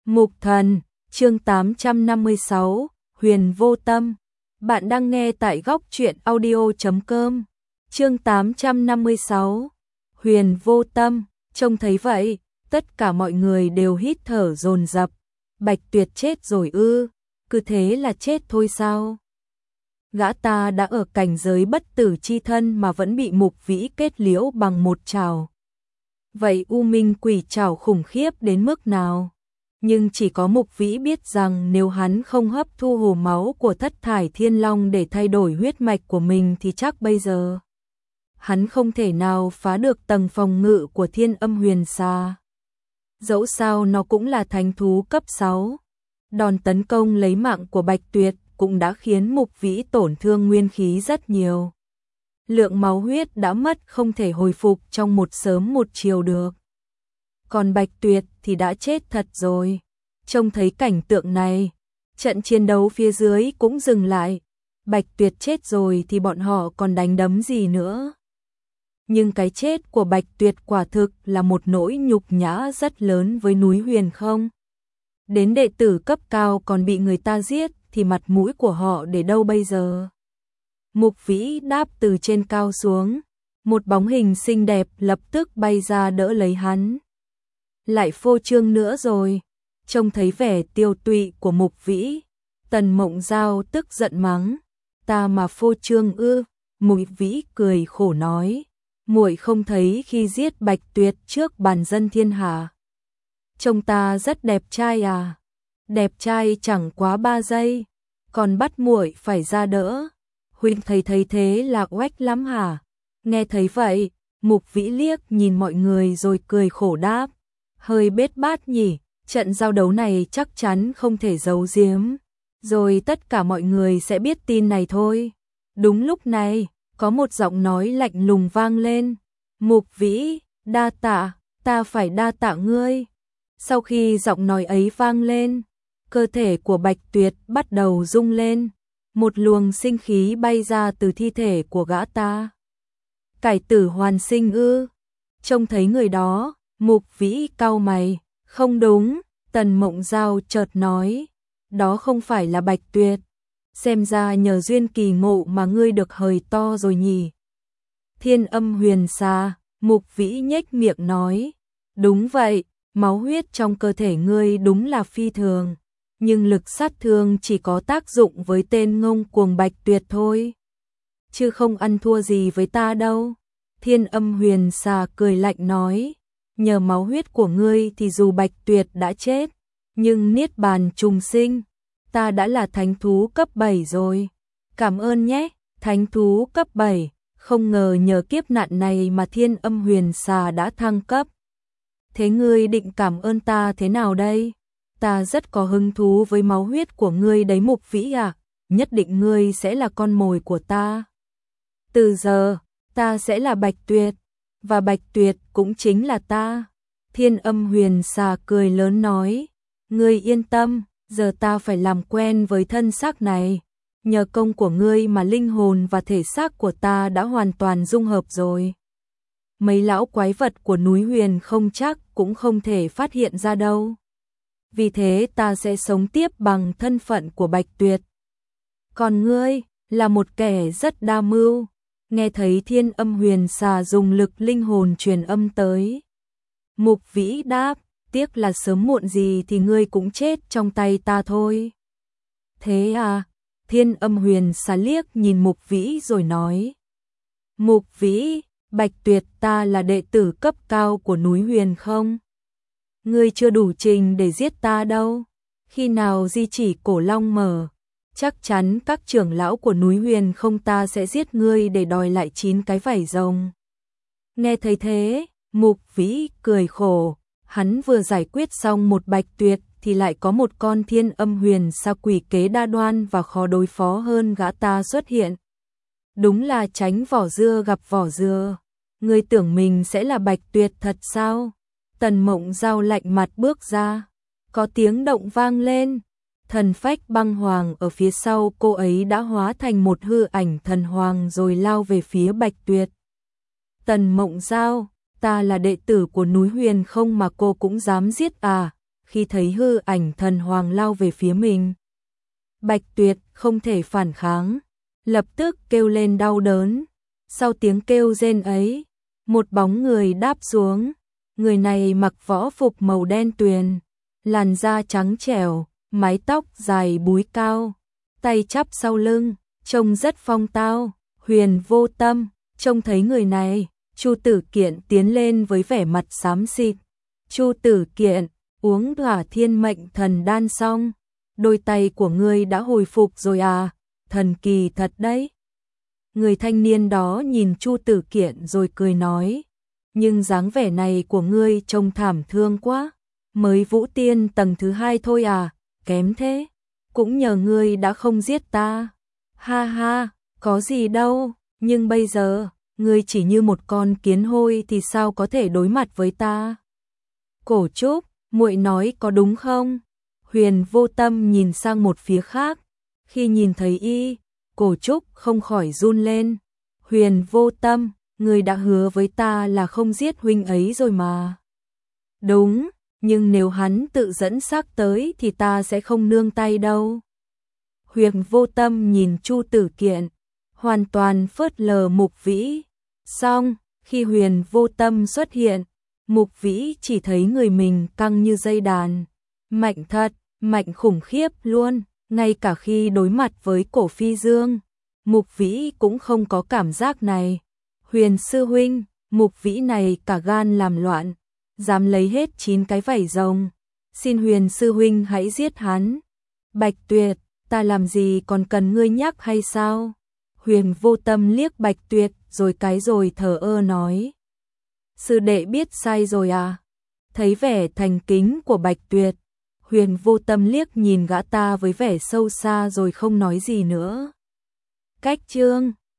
Mục Thần, chương 856, Huyền Vô Tâm. Bạn đang nghe tại góc truyện audio.com. Chương 856, Huyền Vô Tâm. Trông thấy vậy, tất cả mọi người đều hít thở dồn dập. Bạch Tuyệt chết rồi ư? Cứ thế là chết thôi sao? Gã ta đã ở cảnh giới bất tử chi thân mà vẫn bị Mục Vĩ kết liễu bằng một trảo. Vậy U Minh Quỷ trảo khủng khiếp đến mức nào? Nhưng chỉ có Mục Vĩ biết rằng nếu hắn không hấp thu hồ máu của Thất Thải Thiên Long để thay đổi huyết mạch của mình thì chắc bây giờ hắn không thể nào phá được tầng phòng ngự của Thiên Âm Huyền Xà. Dẫu sao nó cũng là thánh thú cấp 6. Đòn tấn công lấy mạng của Bạch Tuyệt cũng đã khiến Mục Vĩ tổn thương nguyên khí rất nhiều. Lượng máu huyết đã mất không thể hồi phục trong một sớm một chiều được. Còn Bạch Tuyệt thì đã chết thật rồi. Trông thấy cảnh tượng này, trận chiến đấu phía dưới cũng dừng lại. Bạch Tuyệt chết rồi thì bọn họ còn đánh đấm gì nữa. Nhưng cái chết của Bạch Tuyệt quả thực là một nỗi nhục nhã rất lớn với núi Huyền không. Đến đệ tử cấp cao còn bị người ta giết thì mặt mũi của họ để đâu bây giờ. Mục Vĩ đáp từ trên cao xuống, một bóng hình xinh đẹp lập tức bay ra đỡ lấy hắn. Lại phô trương nữa rồi. Trông thấy vẻ tiêu tụy của Mục Vĩ, Tần Mộng Giao tức giận mắng, ta mà phô trương ư? Mục Vĩ cười khổ nói, muội không thấy khi giết Bạch Tuyệt trước bàn dân thiên hạ, trông ta rất đẹp trai à? Đẹp trai chẳng quá 3 giây, còn bắt muội phải ra đỡ. Huynh thấy thế là oách lắm hả? Nghe thấy vậy, Mục Vĩ liếc nhìn mọi người rồi cười khổ đáp, hơi bết bát nhỉ, trận giao đấu này chắc chắn không thể giấu giếm, rồi tất cả mọi người sẽ biết tin này thôi. Đúng lúc này, có một giọng nói lạnh lùng vang lên, Mục Vĩ, đa tạ, ta phải đa tạ ngươi. Sau khi giọng nói ấy vang lên, cơ thể của Bạch Tuyệt bắt đầu rung lên, một luồng sinh khí bay ra từ thi thể của gã ta. Cải tử hoàn sinh ư? Trông thấy người đó, Mục Vĩ cau mày, không đúng. Tần Mộng Giao chợt nói, đó không phải là Bạch Tuyệt, xem ra nhờ duyên kỳ ngộ mà ngươi được hời to rồi nhỉ. Thiên Âm Huyền Xà. Mục Vĩ nhếch miệng nói, đúng vậy, máu huyết trong cơ thể ngươi đúng là phi thường, nhưng lực sát thương chỉ có tác dụng với tên ngông cuồng Bạch Tuyệt thôi, chứ không ăn thua gì với ta đâu. Thiên Âm Huyền Xà cười lạnh nói, nhờ máu huyết của ngươi thì dù Bạch Tuyệt đã chết, nhưng niết bàn trùng sinh, ta đã là thánh thú cấp 7 rồi. Cảm ơn nhé, thánh thú cấp 7, không ngờ nhờ kiếp nạn này mà Thiên Âm Huyền Xà đã thăng cấp. Thế ngươi định cảm ơn ta thế nào đây? Ta rất có hứng thú với máu huyết của ngươi đấy Mục Vĩ à, nhất định ngươi sẽ là con mồi của ta. Từ giờ, ta sẽ là Bạch Tuyệt, và Bạch Tuyệt cũng chính là ta. Thiên Âm Huyền Xà cười lớn nói, ngươi yên tâm, giờ ta phải làm quen với thân xác này. Nhờ công của ngươi mà linh hồn và thể xác của ta đã hoàn toàn dung hợp rồi. Mấy lão quái vật của núi Huyền không chắc cũng không thể phát hiện ra đâu. Vì thế ta sẽ sống tiếp bằng thân phận của Bạch Tuyệt. Còn ngươi là một kẻ rất đa mưu. Nghe thấy Thiên Âm Huyền Xà dùng lực linh hồn truyền âm tới, Mục Vĩ đáp, tiếc là sớm muộn gì thì ngươi cũng chết trong tay ta thôi. Thế à? Thiên Âm Huyền Xà liếc nhìn Mục Vĩ rồi nói, Mục Vĩ, Bạch Tuyệt ta là đệ tử cấp cao của núi Huyền không? Ngươi chưa đủ trình để giết ta đâu. Khi nào di chỉ Cổ Long mở, chắc chắn các trưởng lão của núi Huyền không ta sẽ giết ngươi để đòi lại 9 cái vảy rồng. Nghe thấy thế, Mục Vĩ cười khổ, hắn vừa giải quyết xong một Bạch Tuyệt thì lại có một con Thiên Âm Huyền Xà quỷ kế đa đoan và khó đối phó hơn gã ta xuất hiện. Đúng là tránh vỏ dưa gặp vỏ dừa. Ngươi tưởng mình sẽ là Bạch Tuyệt thật sao? Tần Mộng Giao lạnh mặt bước ra, có tiếng động vang lên. Thần phách băng hoàng ở phía sau cô ấy đã hóa thành một hư ảnh thần hoàng rồi lao về phía Bạch Tuyệt. Tần Mộng Giao, ta là đệ tử của núi Huyền không mà cô cũng dám giết à? khi thấy hư ảnh thần hoàng lao về phía mình. Bạch Tuyệt không thể phản kháng, lập tức kêu lên đau đớn. Sau tiếng kêu rên ấy, một bóng người đáp xuống. Người này mặc võ phục màu đen tuyền, làn da trắng trẻo, mái tóc dài búi cao, tay chắp sau lưng, trông rất phong tao. Huyền Vô Tâm trông thấy người này, Chu Tử Kiện tiến lên với vẻ mặt xám xịt. Chu Tử Kiện, uống Hỏa Thiên Mệnh Thần Đan xong, đôi tay của ngươi đã hồi phục rồi à, thần kỳ thật đấy. Người thanh niên đó nhìn Chu Tử Kiện rồi cười nói, nhưng dáng vẻ này của ngươi trông thảm thương quá, mới Vũ Tiên tầng thứ 2 thôi à, kém thế, cũng nhờ ngươi đã không giết ta. Ha ha, có gì đâu, nhưng bây giờ, ngươi chỉ như một con kiến hôi thì sao có thể đối mặt với ta. Cổ Trúc, muội nói có đúng không? Huyền Vô Tâm nhìn sang một phía khác, khi nhìn thấy y, Cổ Trúc không khỏi run lên. Huyền Vô Tâm, ngươi đã hứa với ta là không giết huynh ấy rồi mà. Đúng, nhưng nếu hắn tự dẫn xác tới thì ta sẽ không nương tay đâu. Huyền Vô Tâm nhìn Chu Tử Kiện, hoàn toàn phớt lờ Mục Vĩ. Xong, khi Huyền Vô Tâm xuất hiện, Mục Vĩ chỉ thấy người mình căng như dây đàn. Mạnh thật, mạnh khủng khiếp luôn, ngay cả khi đối mặt với Cổ Phi Dương, Mục Vĩ cũng không có cảm giác này. Huyền sư huynh, Mục Vĩ này cả gan làm loạn, dám lấy hết 9 cái vảy rồng. Xin Huyền sư huynh hãy giết hắn. Bạch Tuyệt, ta làm gì còn cần ngươi nhắc hay sao? Huyền Vô Tâm liếc Bạch Tuyệt rồi thờ ơ nói. Sư đệ biết sai rồi à? Thấy vẻ thành kính của Bạch Tuyệt, Huyền Vô Tâm liếc nhìn gã ta với vẻ sâu xa rồi không nói gì nữa. Cách chương